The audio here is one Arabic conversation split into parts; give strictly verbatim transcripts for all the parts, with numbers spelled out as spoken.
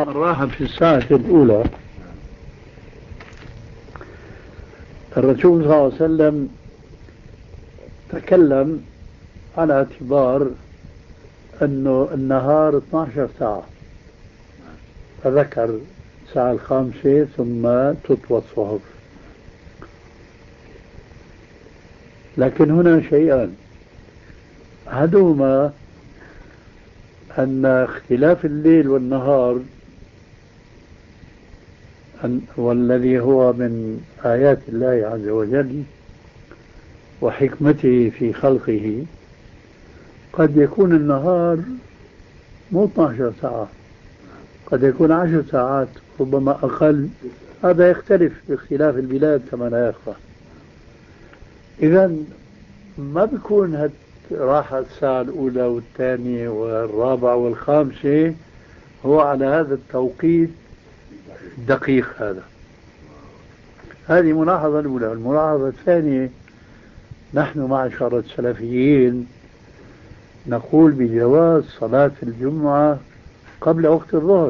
الراحة في الساعة الأولى. الرسول صلى الله عليه وسلم تكلم على اعتبار أنه النهار اثنتي عشرة ساعة، فذكر الساعة الخامسة ثم تطوى الصحف. لكن هنا شيئان، أحدهما أن اختلاف الليل والنهار والذي هو من آيات الله عز وجل وحكمته في خلقه، قد يكون النهار مو اثنتي عشرة ساعة، قد يكون عشر ساعات ربما أقل، هذا يختلف باختلاف البلاد كما لا يخفى. إذن ما بيكون راحة الساعة الأولى والثانية والرابعة والخامسة هو على هذا التوقيت الدقيق هذا. هذه ملاحظة الأولى. الملاحظة الثانية، نحن معشر السلفيين نقول بجواز صلاة الجمعة قبل وقت الظهر.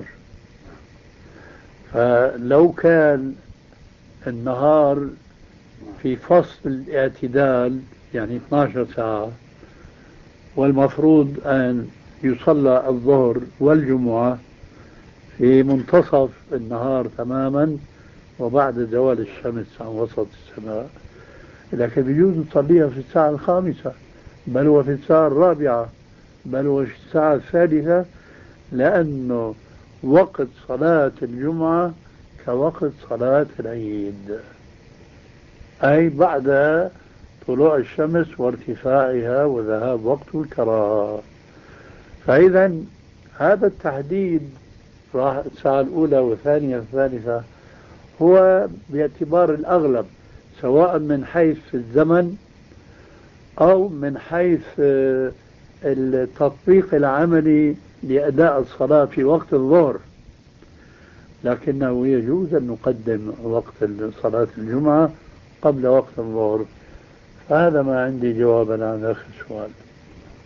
فلو كان النهار في فصل الاعتدال يعني اثنتي عشرة ساعة، والمفروض أن يصلى الظهر والجمعة في منتصف النهار تماما وبعد زوال الشمس عن وسط السماء، لكن بيجوز تصليها في الساعة الخامسة، بل وفي الساعة الرابعة، بل وفي الساعة الثالثة، لأنه وقت صلاة الجمعة كوقت صلاة العيد، أي بعد طلوع الشمس وارتفاعها وذهاب وقت الكراهة. فإذا هذا التحديد الساعة الأولى والثانية والثالثة هو باعتبار الأغلب، سواء من حيث الزمن أو من حيث التطبيق العملي لأداء الصلاة في وقت الظهر. لكنه يجوز أن نقدم وقت صلاة الجمعة قبل وقت الظهر. هذا ما عندي جوابا عن آخر سؤال.